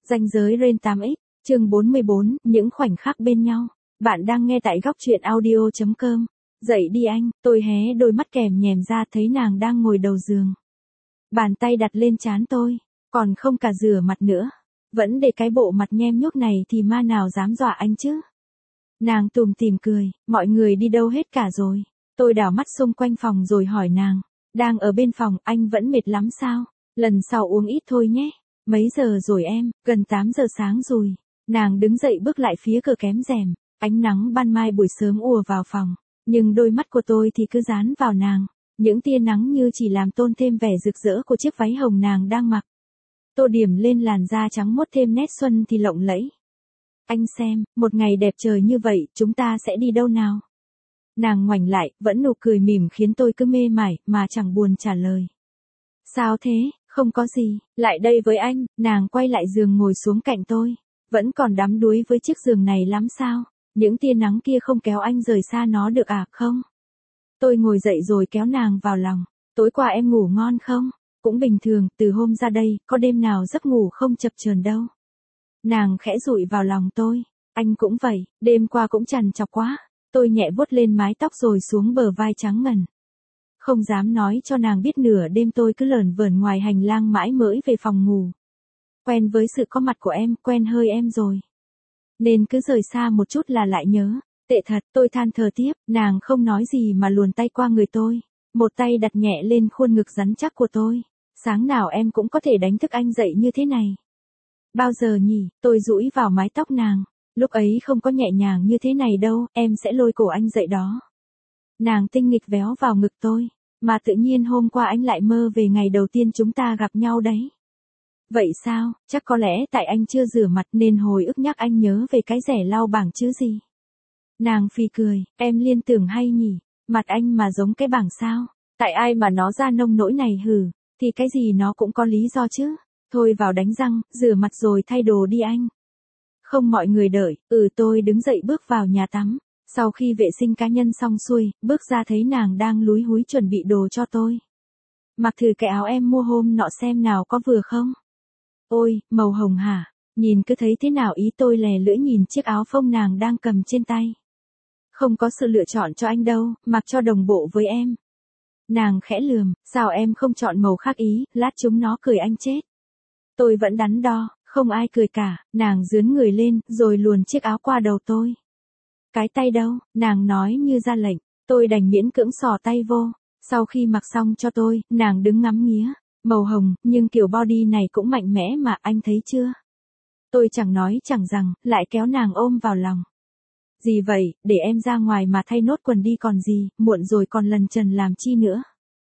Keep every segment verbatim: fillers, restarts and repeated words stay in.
Ranh giới Ren tám x, chương bốn mươi bốn, những khoảnh khắc bên nhau. Bạn đang nghe tại góc truyện audio chấm com. Dậy đi anh, tôi hé đôi mắt kèm nhèm ra thấy nàng đang ngồi đầu giường. Bàn tay đặt lên trán tôi, còn không cả rửa mặt nữa. Vẫn để cái bộ mặt nhem nhuốc này thì ma nào dám dọa anh chứ. Nàng tủm tỉm cười, mọi người đi đâu hết cả rồi. Tôi đảo mắt xung quanh phòng rồi hỏi nàng, đang ở bên phòng, anh vẫn mệt lắm sao? Lần sau uống ít thôi nhé. Mấy giờ rồi em? Gần tám giờ sáng rồi. Nàng đứng dậy bước lại phía cửa kém rèm. Ánh nắng ban mai buổi sớm ùa vào phòng. Nhưng đôi mắt của tôi thì cứ dán vào nàng. Những tia nắng như chỉ làm tôn thêm vẻ rực rỡ của chiếc váy hồng nàng đang mặc. Tô điểm lên làn da trắng mốt thêm nét xuân thì lộng lẫy. Anh xem, một ngày đẹp trời như vậy, chúng ta sẽ đi đâu nào? Nàng ngoảnh lại, vẫn nụ cười mỉm khiến tôi cứ mê mải, mà chẳng buồn trả lời. Sao thế? Không có gì, lại đây với anh. Nàng quay lại giường ngồi xuống cạnh tôi. Vẫn còn đắm đuối với chiếc giường này lắm sao? Những tia nắng kia không kéo anh rời xa nó được à, không? Tôi ngồi dậy rồi kéo nàng vào lòng. Tối qua em ngủ ngon không? Cũng bình thường, từ hôm ra đây, có đêm nào giấc ngủ không chập chờn đâu. Nàng khẽ dụi vào lòng tôi. Anh cũng vậy, đêm qua cũng trằn trọc quá. Tôi nhẹ vuốt lên mái tóc rồi xuống bờ vai trắng ngần. Không dám nói cho nàng biết nửa đêm tôi cứ lởn vởn ngoài hành lang mãi mới về phòng ngủ. Quen với sự có mặt của em, quen hơi em rồi. Nên cứ rời xa một chút là lại nhớ. Tệ thật, tôi than thở tiếp, nàng không nói gì mà luồn tay qua người tôi. Một tay đặt nhẹ lên khuôn ngực rắn chắc của tôi. Sáng nào em cũng có thể đánh thức anh dậy như thế này. Bao giờ nhỉ? Tôi dũi vào mái tóc nàng. Lúc ấy không có nhẹ nhàng như thế này đâu, em sẽ lôi cổ anh dậy đó. Nàng tinh nghịch véo vào ngực tôi. Mà tự nhiên hôm qua anh lại mơ về ngày đầu tiên chúng ta gặp nhau đấy. Vậy sao? Chắc có lẽ tại anh chưa rửa mặt nên hồi ức nhắc anh nhớ về cái rẻ lau bảng chứ gì. Nàng phì cười, em liên tưởng hay nhỉ? Mặt anh mà giống cái bảng sao? Tại ai mà nó ra nông nỗi này hử? Thì cái gì nó cũng có lý do chứ. Thôi vào đánh răng, rửa mặt rồi thay đồ đi anh. Không mọi người đợi, ừ tôi đứng dậy bước vào nhà tắm. Sau khi vệ sinh cá nhân xong xuôi, bước ra thấy nàng đang lúi húi chuẩn bị đồ cho tôi. Mặc thử cái áo em mua hôm nọ xem nào có vừa không? Ôi, màu hồng hả? Nhìn cứ thấy thế nào ý tôi lè lưỡi nhìn chiếc áo phông nàng đang cầm trên tay. Không có sự lựa chọn cho anh đâu, mặc cho đồng bộ với em. Nàng khẽ lườm, sao em không chọn màu khác ý, lát chúng nó cười anh chết. Tôi vẫn đắn đo, không ai cười cả, nàng dướn người lên, rồi luồn chiếc áo qua đầu tôi. Cái tay đâu, nàng nói như ra lệnh, tôi đành miễn cưỡng xỏ tay vô. Sau khi mặc xong cho tôi, nàng đứng ngắm nghía, màu hồng, nhưng kiểu body này cũng mạnh mẽ mà anh thấy chưa? Tôi chẳng nói chẳng rằng, lại kéo nàng ôm vào lòng. Gì vậy, để em ra ngoài mà thay nốt quần đi còn gì, muộn rồi còn lần trần làm chi nữa.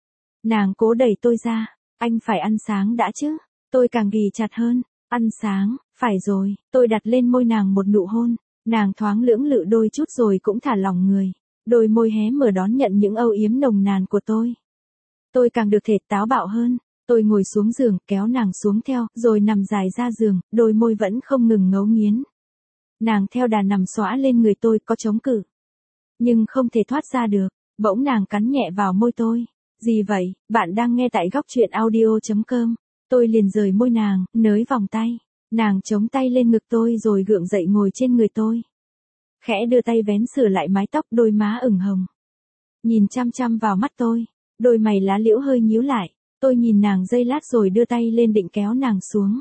Nàng cố đẩy tôi ra, anh phải ăn sáng đã chứ, tôi càng ghì chặt hơn, ăn sáng, phải rồi, tôi đặt lên môi nàng một nụ hôn. Nàng thoáng lưỡng lự đôi chút rồi cũng thả lỏng người. Đôi môi hé mở đón nhận những âu yếm nồng nàn của tôi. Tôi càng được thể táo bạo hơn. Tôi ngồi xuống giường, kéo nàng xuống theo, rồi nằm dài ra giường, đôi môi vẫn không ngừng ngấu nghiến. Nàng theo đà nằm xõa lên người tôi, có chống cự. Nhưng không thể thoát ra được. Bỗng nàng cắn nhẹ vào môi tôi. Gì vậy? Bạn đang nghe tại góc truyện audio chấm com. Tôi liền rời môi nàng, nới vòng tay. Nàng chống tay lên ngực tôi rồi gượng dậy ngồi trên người tôi. Khẽ đưa tay vén sửa lại mái tóc, đôi má ửng hồng. Nhìn chăm chăm vào mắt tôi, đôi mày lá liễu hơi nhíu lại. Tôi nhìn nàng giây lát rồi đưa tay lên định kéo nàng xuống.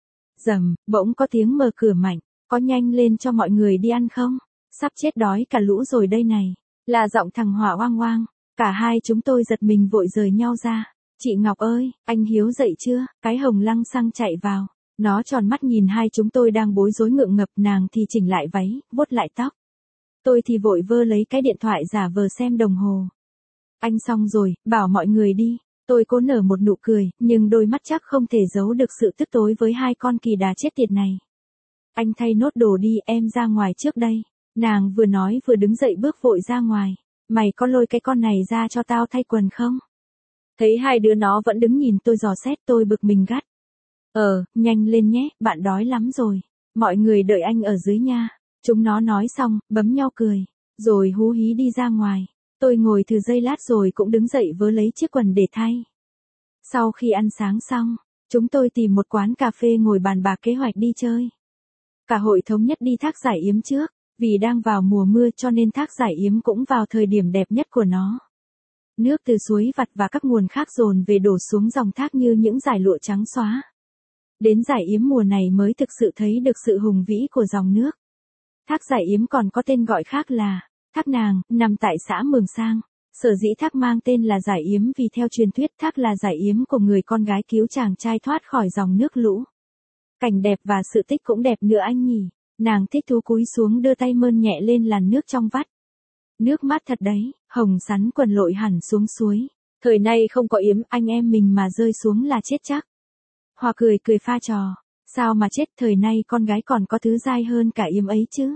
Rầm, bỗng có tiếng mở cửa mạnh. Có nhanh lên cho mọi người đi ăn không? Sắp chết đói cả lũ rồi đây này. Là giọng thằng Hỏa oang oang. Cả hai chúng tôi giật mình vội rời nhau ra. Chị Ngọc ơi, anh Hiếu dậy chưa? Cái Hồng lăng xăng chạy vào. Nó tròn mắt nhìn hai chúng tôi đang bối rối ngượng ngập, nàng thì chỉnh lại váy, vuốt lại tóc. Tôi thì vội vơ lấy cái điện thoại giả vờ xem đồng hồ. Anh xong rồi, bảo mọi người đi. Tôi cố nở một nụ cười, nhưng đôi mắt chắc không thể giấu được sự tức tối với hai con kỳ đà chết tiệt này. Anh thay nốt đồ đi, em ra ngoài trước đây. Nàng vừa nói vừa đứng dậy bước vội ra ngoài. Mày có lôi cái con này ra cho tao thay quần không? Thấy hai đứa nó vẫn đứng nhìn tôi dò xét, tôi bực mình gắt. Ờ, nhanh lên nhé, bạn đói lắm rồi. Mọi người đợi anh ở dưới nha. Chúng nó nói xong, bấm nhau cười. Rồi hú hí đi ra ngoài. Tôi ngồi thử giây lát rồi cũng đứng dậy vớ lấy chiếc quần để thay. Sau khi ăn sáng xong, Chúng tôi tìm một quán cà phê ngồi bàn bạc kế hoạch đi chơi. Cả hội thống nhất đi Thác Giải Yếm trước, vì đang vào mùa mưa cho nên Thác Giải Yếm cũng vào thời điểm đẹp nhất của nó. Nước từ suối vặt và các nguồn khác dồn về đổ xuống dòng thác như những dải lụa trắng xóa. Đến Giải Yếm mùa này mới thực sự thấy được sự hùng vĩ của dòng nước. Thác Giải Yếm còn có tên gọi khác là Thác Nàng, nằm tại xã Mường Sang. Sở dĩ thác mang tên là Giải Yếm vì theo truyền thuyết thác là giải yếm của người con gái cứu chàng trai thoát khỏi dòng nước lũ. Cảnh đẹp và sự tích cũng đẹp nữa anh nhỉ. Nàng thích thú cúi xuống đưa tay mơn nhẹ lên làn nước trong vắt. Nước mát thật đấy, Hồng sắn quần lội hẳn xuống suối. Thời nay không có yếm, anh em mình mà rơi xuống là chết chắc. Hòa cười cười pha trò. Sao mà chết, thời nay con gái còn có thứ dai hơn cả yếm ấy chứ.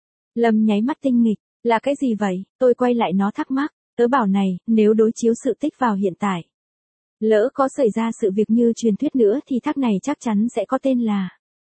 Lâm nháy mắt tinh nghịch, là cái gì vậy? Tôi quay lại nó thắc mắc. Tớ bảo này, nếu đối chiếu sự tích vào hiện tại, lỡ có xảy ra sự việc như truyền thuyết nữa thì thác này chắc chắn sẽ có tên là.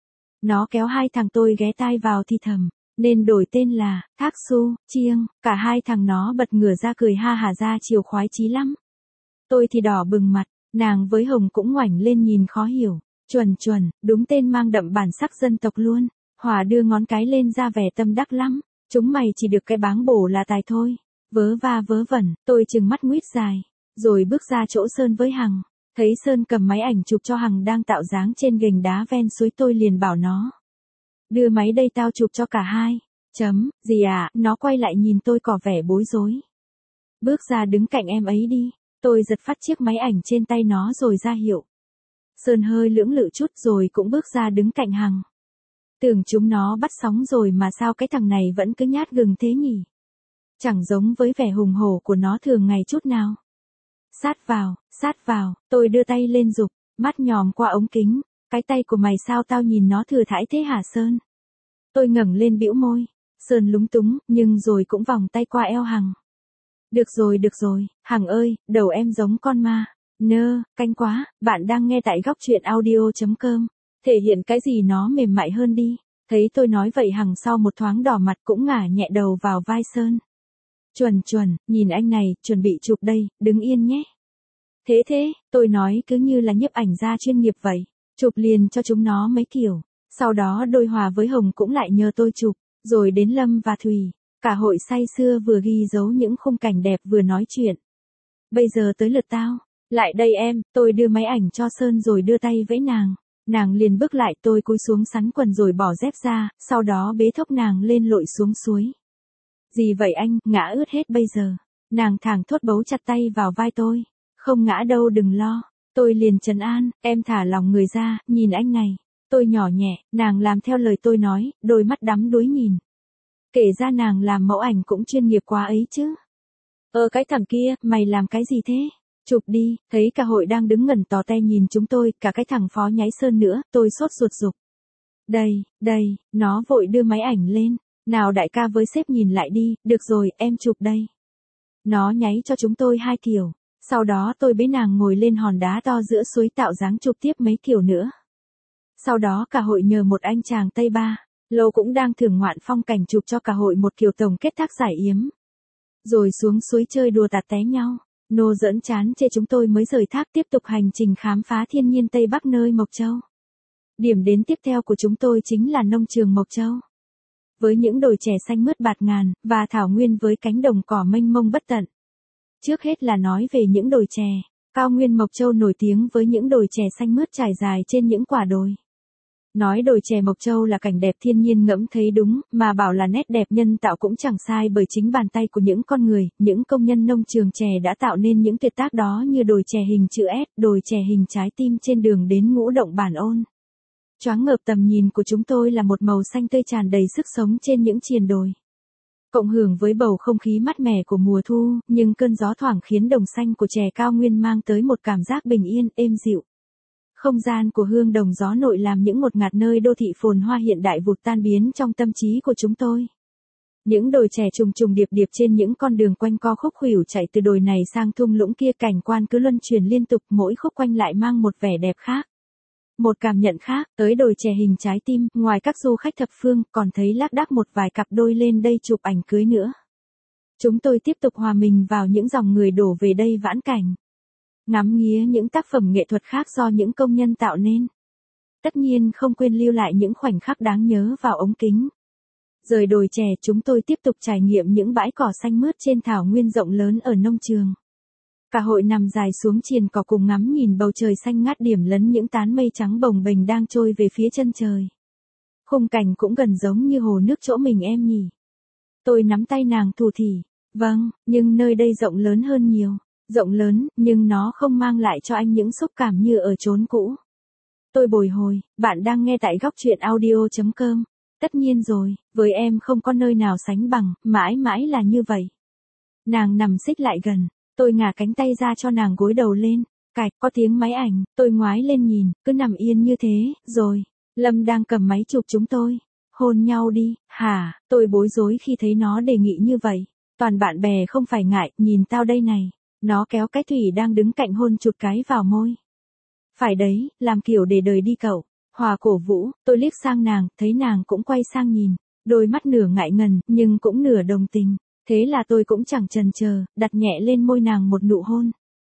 Nó kéo hai thằng tôi ghé tai vào thì thầm, nên đổi tên là Thác Su, Chiêng. Cả hai thằng nó bật ngửa ra cười ha hả ra chiều khoái chí lắm. Tôi thì đỏ bừng mặt, nàng với Hồng cũng ngoảnh lên nhìn khó hiểu. Chuẩn chuẩn, đúng tên mang đậm bản sắc dân tộc luôn. Hòa đưa ngón cái lên ra vẻ tâm đắc lắm. Chúng mày chỉ được cái báng bổ là tài thôi. Vớ va vớ vẩn, tôi trừng mắt nguyết dài, rồi bước ra chỗ Sơn với Hằng. Thấy Sơn cầm máy ảnh chụp cho Hằng đang tạo dáng trên gành đá ven suối, tôi liền bảo nó. Đưa máy đây tao chụp cho cả hai. Chấm, gì à, nó quay lại nhìn tôi có vẻ bối rối. Bước ra đứng cạnh em ấy đi, tôi giật phát chiếc máy ảnh trên tay nó rồi ra hiệu. Sơn hơi lưỡng lự chút rồi cũng bước ra đứng cạnh Hằng. Tưởng chúng nó bắt sóng rồi mà sao cái thằng này vẫn cứ nhát gừng thế nhỉ? Chẳng giống với vẻ hùng hổ của nó thường ngày chút nào. Sát vào, sát vào, tôi đưa tay lên giục, mắt nhòm qua ống kính. Cái tay của mày sao tao nhìn nó thừa thãi thế hả Sơn? Tôi ngẩng lên bĩu môi. Sơn lúng túng, nhưng rồi cũng vòng tay qua eo Hằng. Được rồi, được rồi, Hằng ơi, đầu em giống con ma. Nơ, canh quá, bạn đang nghe tại góc truyện audio chấm com. Thể hiện cái gì nó mềm mại hơn đi. Thấy tôi nói vậy Hằng sau một thoáng đỏ mặt cũng ngả nhẹ đầu vào vai Sơn. Chuẩn chuẩn, nhìn anh này, chuẩn bị chụp đây, đứng yên nhé. Thế thế, tôi nói cứ như là nhiếp ảnh gia chuyên nghiệp vậy. Chụp liền cho chúng nó mấy kiểu. Sau đó đôi Hòa với Hồng cũng lại nhờ tôi chụp. Rồi đến Lâm và Thùy. Cả hội say sưa vừa ghi dấu những khung cảnh đẹp vừa nói chuyện. Bây giờ tới lượt tao. Lại đây em, tôi đưa máy ảnh cho Sơn rồi đưa tay vẫy nàng. Nàng liền bước lại, tôi cúi xuống sắn quần rồi bỏ dép ra, sau đó bế thốc nàng lên lội xuống suối. Gì vậy anh, ngã ướt hết bây giờ. Nàng thẳng thốt bấu chặt tay vào vai tôi. Không ngã đâu, đừng lo. Tôi liền trấn an, em thả lòng người ra, nhìn anh này. Tôi nhỏ nhẹ, nàng làm theo lời tôi nói, đôi mắt đắm đuối nhìn. Kể ra nàng làm mẫu ảnh cũng chuyên nghiệp quá ấy chứ. Ờ cái thằng kia, mày làm cái gì thế? Chụp đi, thấy cả hội đang đứng ngẩn tò te nhìn chúng tôi, cả cái thằng Phó Nháy Sơn nữa, tôi sốt ruột giục. Đây, đây, nó vội đưa máy ảnh lên. Nào đại ca với sếp nhìn lại đi, được rồi, em chụp đây. Nó nháy cho chúng tôi hai kiểu. Sau đó tôi bế nàng ngồi lên hòn đá to giữa suối tạo dáng chụp tiếp mấy kiểu nữa. Sau đó cả hội nhờ một anh chàng Tây Ba, Lâu cũng đang thưởng ngoạn phong cảnh chụp cho cả hội một kiểu tổng kết Thác Giải Yếm. Rồi xuống suối chơi đùa tạt té nhau. Nô giỡn chán chê chúng tôi mới rời thác tiếp tục hành trình khám phá thiên nhiên Tây Bắc nơi Mộc Châu. Điểm đến tiếp theo của chúng tôi chính là nông trường Mộc Châu. Với những đồi chè xanh mướt bạt ngàn, và thảo nguyên với cánh đồng cỏ mênh mông bất tận. Trước hết là nói về những đồi chè. Cao nguyên Mộc Châu nổi tiếng với những đồi chè xanh mướt trải dài trên những quả đồi. Nói đồi chè Mộc Châu là cảnh đẹp thiên nhiên ngẫm thấy đúng, mà bảo là nét đẹp nhân tạo cũng chẳng sai, bởi chính bàn tay của những con người, những công nhân nông trường chè đã tạo nên những tuyệt tác đó, như đồi chè hình chữ S, đồi chè hình trái tim trên đường đến Ngũ Động Bản Ôn. Choáng ngợp tầm nhìn của chúng tôi là một màu xanh tươi tràn đầy sức sống trên những triền đồi. Cộng hưởng với bầu không khí mát mẻ của mùa thu, nhưng cơn gió thoảng khiến đồng xanh của chè cao nguyên mang tới một cảm giác bình yên, êm dịu. Không gian của hương đồng gió nội làm những ngột ngạt nơi đô thị phồn hoa hiện đại vụt tan biến trong tâm trí của chúng tôi. Những đồi chè trùng trùng điệp điệp trên những con đường quanh co khúc khuỷu chạy từ đồi này sang thung lũng kia, cảnh quan cứ luân chuyển liên tục, mỗi khúc quanh lại mang một vẻ đẹp khác. Một cảm nhận khác, tới đồi chè hình trái tim, ngoài các du khách thập phương, còn thấy lác đác một vài cặp đôi lên đây chụp ảnh cưới nữa. Chúng tôi tiếp tục hòa mình vào những dòng người đổ về đây vãn cảnh. ngắm nghía những tác phẩm nghệ thuật khác do những công nhân tạo nên. Tất nhiên không quên lưu lại những khoảnh khắc đáng nhớ vào ống kính. Rời đồi chè, chúng tôi tiếp tục trải nghiệm những bãi cỏ xanh mướt trên thảo nguyên rộng lớn ở nông trường. Cả hội nằm dài xuống triền cỏ cùng ngắm nhìn bầu trời xanh ngát điểm lấn những tán mây trắng bồng bềnh đang trôi về phía chân trời. Khung cảnh cũng gần giống như hồ nước chỗ mình em nhỉ. Tôi nắm tay nàng thủ thỉ. Vâng, nhưng nơi đây rộng lớn hơn nhiều. Rộng lớn, nhưng nó không mang lại cho anh những xúc cảm như ở chốn cũ. Tôi bồi hồi, bạn đang nghe tại góc truyện audio chấm com. Tất nhiên rồi, với em không có nơi nào sánh bằng, mãi mãi là như vậy. Nàng nằm xích lại gần, tôi ngả cánh tay ra cho nàng gối đầu lên. Cạch, có tiếng máy ảnh, tôi ngoái lên nhìn, cứ nằm yên như thế, rồi. Lâm đang cầm máy chụp chúng tôi. Hôn nhau đi, hả, tôi bối rối khi thấy nó đề nghị như vậy. Toàn bạn bè không phải ngại, nhìn tao đây này. Nó kéo cái Thủy đang đứng cạnh hôn chụt cái vào môi. Phải đấy, làm kiểu để đời đi cậu. Hòa cổ vũ, tôi liếc sang nàng, thấy nàng cũng quay sang nhìn. Đôi mắt nửa ngại ngần, nhưng cũng nửa đồng tình. Thế là tôi cũng chẳng chần chờ, đặt nhẹ lên môi nàng một nụ hôn.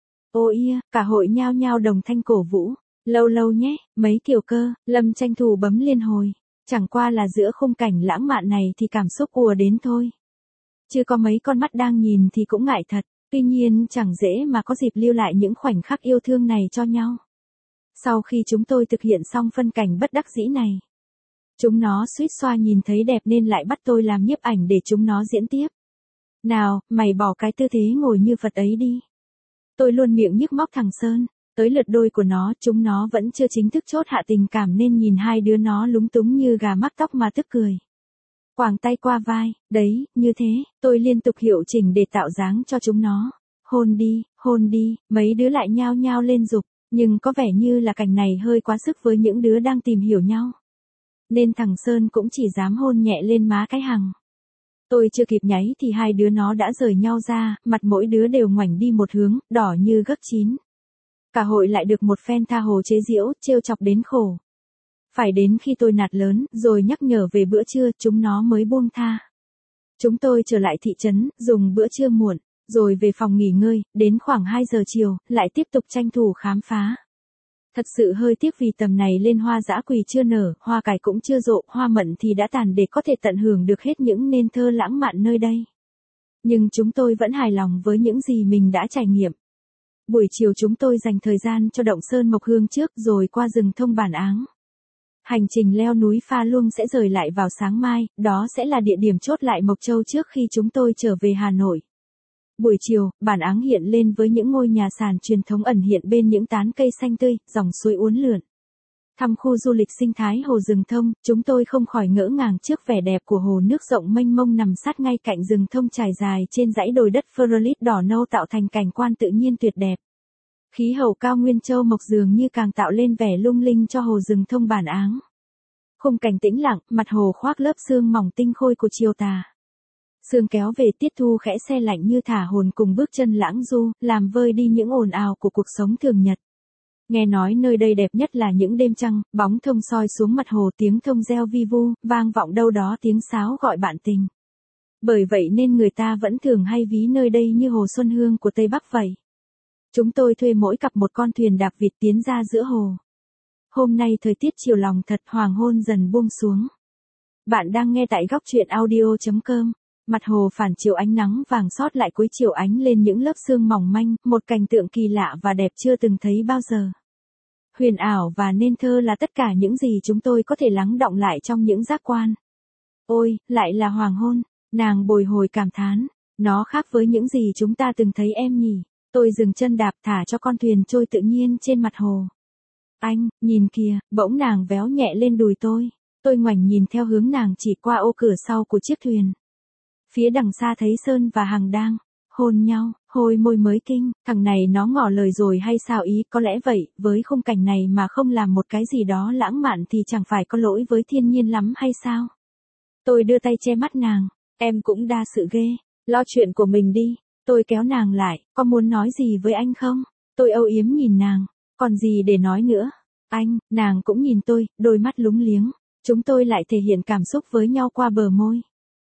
Ô ia, cả hội nhao nhao đồng thanh cổ vũ. Lâu lâu nhé, mấy kiểu cơ, Lâm tranh thủ bấm liên hồi. Chẳng qua là giữa khung cảnh lãng mạn này thì cảm xúc ùa đến thôi. Chưa có mấy con mắt đang nhìn thì cũng ngại thật. Tuy nhiên chẳng dễ mà có dịp lưu lại những khoảnh khắc yêu thương này cho nhau. Sau khi chúng tôi thực hiện xong phân cảnh bất đắc dĩ này, chúng nó suýt xoa nhìn thấy đẹp nên lại bắt tôi làm nhiếp ảnh để chúng nó diễn tiếp. Nào, mày bỏ cái tư thế ngồi như Phật ấy đi. Tôi luôn miệng nhức móc thằng Sơn. Tới lượt đôi của nó, chúng nó vẫn chưa chính thức chốt hạ tình cảm nên nhìn hai đứa nó lúng túng như gà mắc tóc mà tức cười. Quàng tay qua vai, đấy, như thế, tôi liên tục hiệu chỉnh để tạo dáng cho chúng nó. Hôn đi, hôn đi, mấy đứa lại nhao nhao lên giục, nhưng có vẻ như là cảnh này hơi quá sức với những đứa đang tìm hiểu nhau. Nên thằng Sơn cũng chỉ dám hôn nhẹ lên má cái Hằng. Tôi chưa kịp nháy thì hai đứa nó đã rời nhau ra, mặt mỗi đứa đều ngoảnh đi một hướng, đỏ như gấc chín. Cả hội lại được một phen tha hồ chế giễu, trêu chọc đến khổ. Phải đến khi tôi nạt lớn, rồi nhắc nhở về bữa trưa, chúng nó mới buông tha. Chúng tôi trở lại thị trấn, dùng bữa trưa muộn, rồi về phòng nghỉ ngơi, đến khoảng hai giờ chiều, lại tiếp tục tranh thủ khám phá. Thật sự hơi tiếc vì tầm này lên hoa dã quỳ chưa nở, hoa cải cũng chưa rộ, hoa mận thì đã tàn để có thể tận hưởng được hết những nên thơ lãng mạn nơi đây. Nhưng chúng tôi vẫn hài lòng với những gì mình đã trải nghiệm. Buổi chiều chúng tôi dành thời gian cho động Sơn Mộc Hương trước rồi qua rừng Thông Bản Áng. Hành trình leo núi Pha Luông sẽ rời lại vào sáng mai, đó sẽ là địa điểm chốt lại Mộc Châu trước khi chúng tôi trở về Hà Nội. Buổi chiều, Bản Áng hiện lên với những ngôi nhà sàn truyền thống ẩn hiện bên những tán cây xanh tươi, dòng suối uốn lượn. Thăm khu du lịch sinh thái Hồ Rừng Thông, chúng tôi không khỏi ngỡ ngàng trước vẻ đẹp của hồ nước rộng mênh mông nằm sát ngay cạnh rừng thông trải dài trên dãy đồi đất Pherolite đỏ nâu tạo thành cảnh quan tự nhiên tuyệt đẹp. Khí hậu cao nguyên châu Mộc dường như càng tạo lên vẻ lung linh cho Hồ Rừng Thông Bản Áng. Khung cảnh tĩnh lặng, mặt hồ khoác lớp sương mỏng tinh khôi của chiều tà. Sương kéo về tiết thu khẽ se lạnh như thả hồn cùng bước chân lãng du, làm vơi đi những ồn ào của cuộc sống thường nhật. Nghe nói nơi đây đẹp nhất là những đêm trăng, bóng thông soi xuống mặt hồ, tiếng thông reo vi vu, vang vọng đâu đó tiếng sáo gọi bạn tình. Bởi vậy nên người ta vẫn thường hay ví nơi đây như hồ Xuân Hương của Tây Bắc vậy. Chúng tôi thuê mỗi cặp một con thuyền đạp vịt tiến ra giữa hồ. Hôm nay thời tiết chiều lòng thật, hoàng hôn dần buông xuống. Bạn đang nghe tại góc truyện audio chấm com. Mặt hồ phản chiếu ánh nắng vàng sót lại cuối chiều ánh lên những lớp sương mỏng manh, một cảnh tượng kỳ lạ và đẹp chưa từng thấy bao giờ. Huyền ảo và nên thơ là tất cả những gì chúng tôi có thể lắng đọng lại trong những giác quan. Ôi, lại là hoàng hôn, nàng bồi hồi cảm thán, nó khác với những gì chúng ta từng thấy em nhỉ. Tôi dừng chân đạp thả cho con thuyền trôi tự nhiên trên mặt hồ. Anh, nhìn kìa, bỗng nàng véo nhẹ lên đùi tôi. Tôi ngoảnh nhìn theo hướng nàng chỉ qua ô cửa sau của chiếc thuyền. Phía đằng xa thấy Sơn và Hằng đang hôn nhau, hôi môi mới kinh, thằng này nó ngỏ lời rồi hay sao ý, có lẽ vậy, với khung cảnh này mà không làm một cái gì đó lãng mạn thì chẳng phải có lỗi với thiên nhiên lắm hay sao? Tôi đưa tay che mắt nàng, em cũng đa sự ghê, lo chuyện của mình đi. Tôi kéo nàng lại, có muốn nói gì với anh không? Tôi âu yếm nhìn nàng, còn gì để nói nữa? Anh, nàng cũng nhìn tôi, đôi mắt lúng liếng, chúng tôi lại thể hiện cảm xúc với nhau qua bờ môi.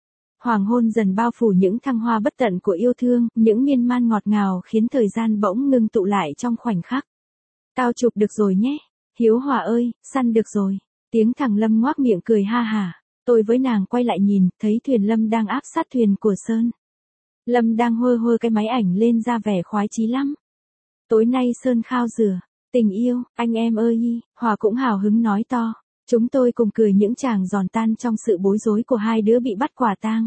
Hoàng hôn dần bao phủ những thăng hoa bất tận của yêu thương, những miên man ngọt ngào khiến thời gian bỗng ngưng tụ lại trong khoảnh khắc. Tao chụp được rồi nhé. Hiếu Hòa ơi, săn được rồi. Tiếng thằng Lâm ngoác miệng cười ha hả. Tôi với nàng quay lại nhìn, thấy thuyền Lâm đang áp sát thuyền của Sơn. Lâm đang hơ hơ cái máy ảnh lên ra vẻ khoái chí lắm. Tối nay Sơn khao rửa. Tình yêu, anh em ơi. Hòa cũng hào hứng nói to. Chúng tôi cùng cười những tràng giòn tan trong sự bối rối của hai đứa bị bắt quả tang.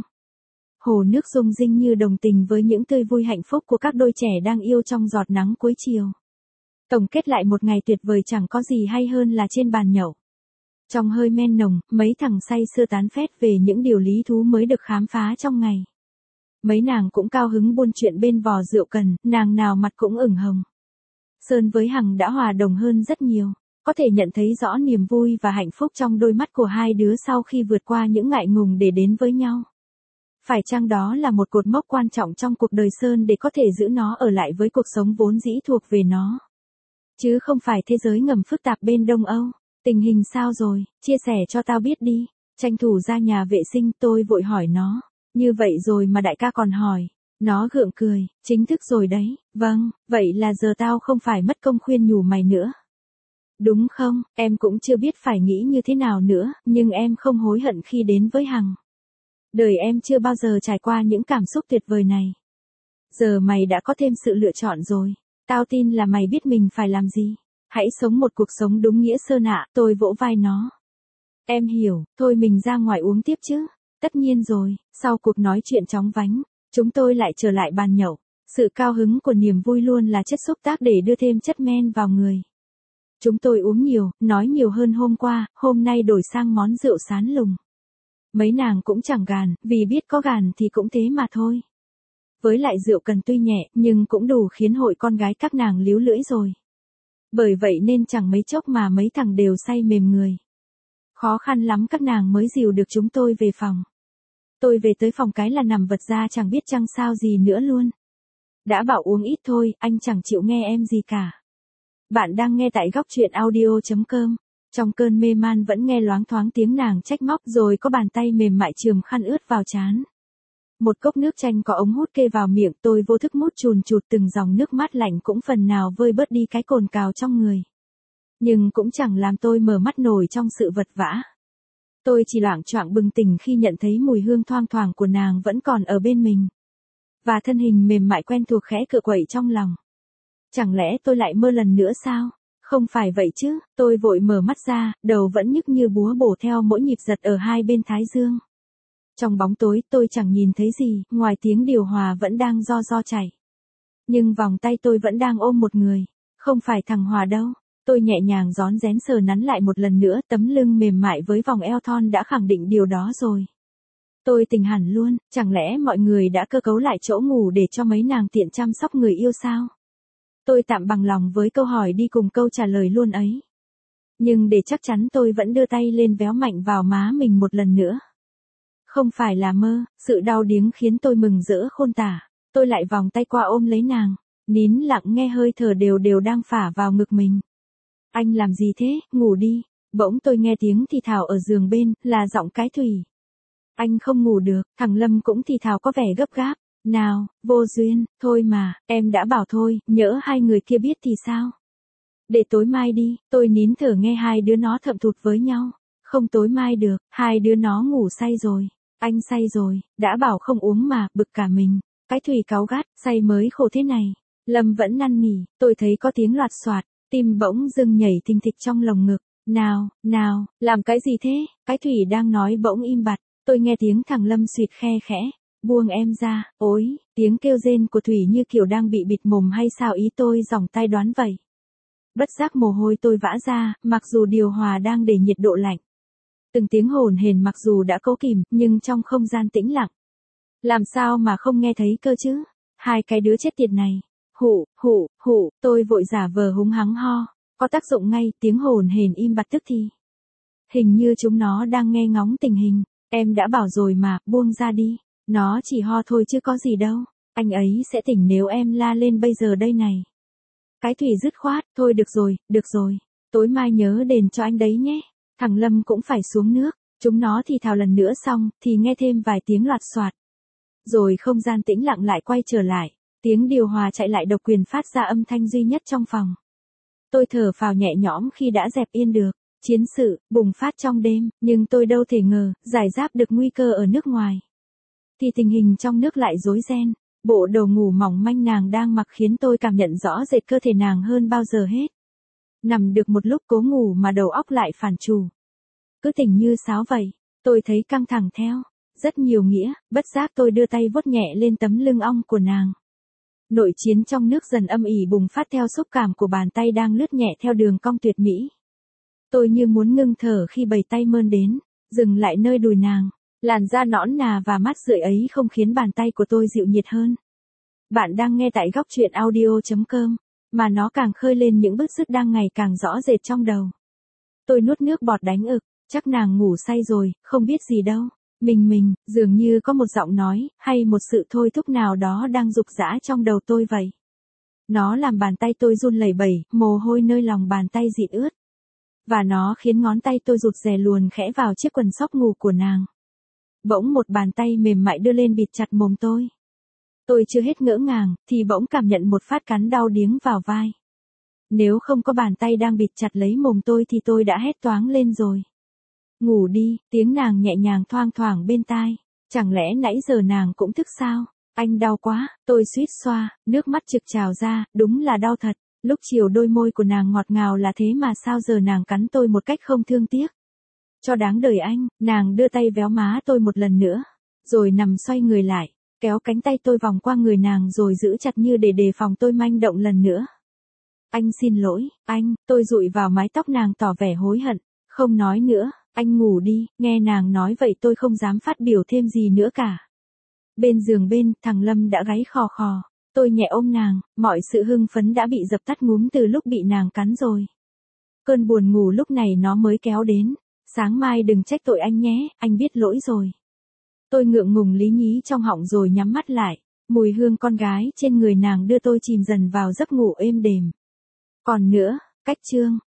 Hồ nước rung rinh như đồng tình với những tươi vui hạnh phúc của các đôi trẻ đang yêu trong giọt nắng cuối chiều. Tổng kết lại một ngày tuyệt vời chẳng có gì hay hơn là trên bàn nhậu. Trong hơi men nồng, mấy thằng say sưa tán phét về những điều lý thú mới được khám phá trong ngày. Mấy nàng cũng cao hứng buôn chuyện bên vò rượu cần, nàng nào mặt cũng ửng hồng. Sơn với Hằng đã hòa đồng hơn rất nhiều, có thể nhận thấy rõ niềm vui và hạnh phúc trong đôi mắt của hai đứa sau khi vượt qua những ngại ngùng để đến với nhau. Phải chăng đó là một cột mốc quan trọng trong cuộc đời Sơn để có thể giữ nó ở lại với cuộc sống vốn dĩ thuộc về nó? Chứ không phải thế giới ngầm phức tạp bên Đông Âu. Tình hình sao rồi, chia sẻ cho tao biết đi. Tranh thủ ra nhà vệ sinh, tôi vội hỏi nó. Như vậy rồi mà đại ca còn hỏi. Nó gượng cười, chính thức rồi đấy. Vâng, vậy là giờ tao không phải mất công khuyên nhủ mày nữa. Đúng không, em cũng chưa biết phải nghĩ như thế nào nữa, nhưng em không hối hận khi đến với Hằng. Đời em chưa bao giờ trải qua những cảm xúc tuyệt vời này. Giờ mày đã có thêm sự lựa chọn rồi. Tao tin là mày biết mình phải làm gì. Hãy sống một cuộc sống đúng nghĩa Sơn ạ, tôi vỗ vai nó. Em hiểu, thôi mình ra ngoài uống tiếp chứ. Tất nhiên rồi, sau cuộc nói chuyện chóng vánh, chúng tôi lại trở lại bàn nhậu. Sự cao hứng của niềm vui luôn là chất xúc tác để đưa thêm chất men vào người. Chúng tôi uống nhiều, nói nhiều hơn hôm qua, hôm nay đổi sang món rượu sán lùng. Mấy nàng cũng chẳng gàn, vì biết có gàn thì cũng thế mà thôi. Với lại rượu cần tuy nhẹ, nhưng cũng đủ khiến hội con gái các nàng líu lưỡi rồi. Bởi vậy nên chẳng mấy chốc mà mấy thằng đều say mềm người. Khó khăn lắm các nàng mới dìu được chúng tôi về phòng. Tôi về tới phòng cái là nằm vật ra chẳng biết chăng sao gì nữa luôn. Đã bảo uống ít thôi, anh chẳng chịu nghe em gì cả. Bạn đang nghe tại góc truyện audio chấm com. Trong cơn mê man vẫn nghe loáng thoáng tiếng nàng trách móc rồi có bàn tay mềm mại chườm khăn ướt vào trán. Một cốc nước chanh có ống hút kê vào miệng, tôi vô thức mút chùn chụt từng dòng nước mát lạnh cũng phần nào vơi bớt đi cái cồn cào trong người. Nhưng cũng chẳng làm tôi mở mắt nổi trong sự vật vã. Tôi chỉ loạng choạng bừng tỉnh khi nhận thấy mùi hương thoang thoảng của nàng vẫn còn ở bên mình. Và thân hình mềm mại quen thuộc khẽ cựa quậy trong lòng. Chẳng lẽ tôi lại mơ lần nữa sao? Không phải vậy chứ, tôi vội mở mắt ra, đầu vẫn nhức như búa bổ theo mỗi nhịp giật ở hai bên thái dương. Trong bóng tối tôi chẳng nhìn thấy gì, ngoài tiếng điều hòa vẫn đang ro ro chảy. Nhưng vòng tay tôi vẫn đang ôm một người, không phải thằng Hòa đâu. Tôi nhẹ nhàng rón rén sờ nắn lại một lần nữa, tấm lưng mềm mại với vòng eo thon đã khẳng định điều đó rồi. Tôi tỉnh hẳn luôn, chẳng lẽ mọi người đã cơ cấu lại chỗ ngủ để cho mấy nàng tiện chăm sóc người yêu sao? Tôi tạm bằng lòng với câu hỏi đi cùng câu trả lời luôn ấy. Nhưng để chắc chắn tôi vẫn đưa tay lên véo mạnh vào má mình một lần nữa. Không phải là mơ, sự đau điếng khiến tôi mừng rỡ khôn tả. Tôi lại vòng tay qua ôm lấy nàng, nín lặng nghe hơi thở đều đều đang phả vào ngực mình. Anh làm gì thế, ngủ đi. Bỗng tôi nghe tiếng thì thào ở giường bên, là giọng cái Thủy. Anh không ngủ được, thằng Lâm cũng thì thào có vẻ gấp gáp. Nào, vô duyên, thôi mà, em đã bảo thôi, nhỡ hai người kia biết thì sao? Để tối mai đi, tôi nín thở nghe hai đứa nó thậm thụt với nhau. Không tối mai được, hai đứa nó ngủ say rồi. Anh say rồi, đã bảo không uống mà, bực cả mình. Cái Thủy cáu gắt, say mới khổ thế này. Lâm vẫn năn nỉ, tôi thấy có tiếng loạt soạt, tim bỗng dưng nhảy thình thịch trong lồng ngực. Nào, nào, làm cái gì thế? Cái Thủy đang nói bỗng im bặt, tôi nghe tiếng thằng Lâm suýt khe khẽ. Buông em ra, ối, tiếng kêu rên của Thủy như kiểu đang bị bịt mồm hay sao ý tôi dòng tay đoán vậy. Bất giác mồ hôi tôi vã ra, mặc dù điều hòa đang để nhiệt độ lạnh. Từng tiếng hồn hển mặc dù đã cố kìm, nhưng trong không gian tĩnh lặng. Làm sao mà không nghe thấy cơ chứ? Hai cái đứa chết tiệt này. Hụ, hụ, hụ, tôi vội giả vờ húng hắng ho. Có tác dụng ngay, tiếng hồn hển im bặt tức thì. Hình như chúng nó đang nghe ngóng tình hình. Em đã bảo rồi mà, buông ra đi. Nó chỉ ho thôi chứ có gì đâu. Anh ấy sẽ tỉnh nếu em la lên bây giờ đây này. Cái Thủy dứt khoát, thôi được rồi, được rồi. Tối mai nhớ đền cho anh đấy nhé. Thằng Lâm cũng phải xuống nước. Chúng nó thì thào lần nữa xong, thì nghe thêm vài tiếng loạt soạt. Rồi không gian tĩnh lặng lại quay trở lại, tiếng điều hòa chạy lại độc quyền phát ra âm thanh duy nhất trong phòng. Tôi thở phào nhẹ nhõm khi đã dẹp yên được chiến sự bùng phát trong đêm, nhưng tôi đâu thể ngờ, giải giáp được nguy cơ ở nước ngoài. Thì tình hình trong nước lại rối ren, bộ đồ ngủ mỏng manh nàng đang mặc khiến tôi cảm nhận rõ rệt cơ thể nàng hơn bao giờ hết. Nằm được một lúc cố ngủ mà đầu óc lại phản chủ. Cứ tỉnh như sáo vậy, tôi thấy căng thẳng theo, rất nhiều nghĩa, bất giác tôi đưa tay vuốt nhẹ lên tấm lưng ong của nàng. Nội chiến trong nước dần âm ỉ bùng phát theo xúc cảm của bàn tay đang lướt nhẹ theo đường cong tuyệt mỹ. Tôi như muốn ngưng thở khi bầy tay mơn đến, dừng lại nơi đùi nàng. Làn da nõn nà và mát rượi ấy không khiến bàn tay của tôi dịu nhiệt hơn. Bạn đang nghe tại góc truyện audio chấm com, mà nó càng khơi lên những bứt rứt đang ngày càng rõ rệt trong đầu. Tôi nuốt nước bọt đánh ực, chắc nàng ngủ say rồi, không biết gì đâu. Mình mình, dường như có một giọng nói, hay một sự thôi thúc nào đó đang rục rã trong đầu tôi vậy. Nó làm bàn tay tôi run lẩy bẩy, mồ hôi nơi lòng bàn tay dịn ướt. Và nó khiến ngón tay tôi rụt rè luồn khẽ vào chiếc quần sóc ngủ của nàng. Bỗng một bàn tay mềm mại đưa lên bịt chặt mồm tôi. Tôi chưa hết ngỡ ngàng, thì bỗng cảm nhận một phát cắn đau điếng vào vai. Nếu không có bàn tay đang bịt chặt lấy mồm tôi thì tôi đã hét toáng lên rồi. Ngủ đi, tiếng nàng nhẹ nhàng thoang thoảng bên tai. Chẳng lẽ nãy giờ nàng cũng thức sao? Anh đau quá, tôi suýt xoa, nước mắt trực trào ra, đúng là đau thật. Lúc chiều đôi môi của nàng ngọt ngào là thế mà sao giờ nàng cắn tôi một cách không thương tiếc. Cho đáng đời anh, nàng đưa tay véo má tôi một lần nữa, rồi nằm xoay người lại, kéo cánh tay tôi vòng qua người nàng rồi giữ chặt như để đề phòng tôi manh động lần nữa. Anh xin lỗi, anh, tôi dụi vào mái tóc nàng tỏ vẻ hối hận, không nói nữa, anh ngủ đi, nghe nàng nói vậy tôi không dám phát biểu thêm gì nữa cả. Bên giường bên, thằng Lâm đã gáy khò khò, tôi nhẹ ôm nàng, mọi sự hưng phấn đã bị dập tắt ngúm từ lúc bị nàng cắn rồi. Cơn buồn ngủ lúc này nó mới kéo đến. Sáng mai đừng trách tội anh nhé, anh biết lỗi rồi. Tôi ngượng ngùng lý nhí trong họng rồi nhắm mắt lại, mùi hương con gái trên người nàng đưa tôi chìm dần vào giấc ngủ êm đềm. Còn nữa, cách chương,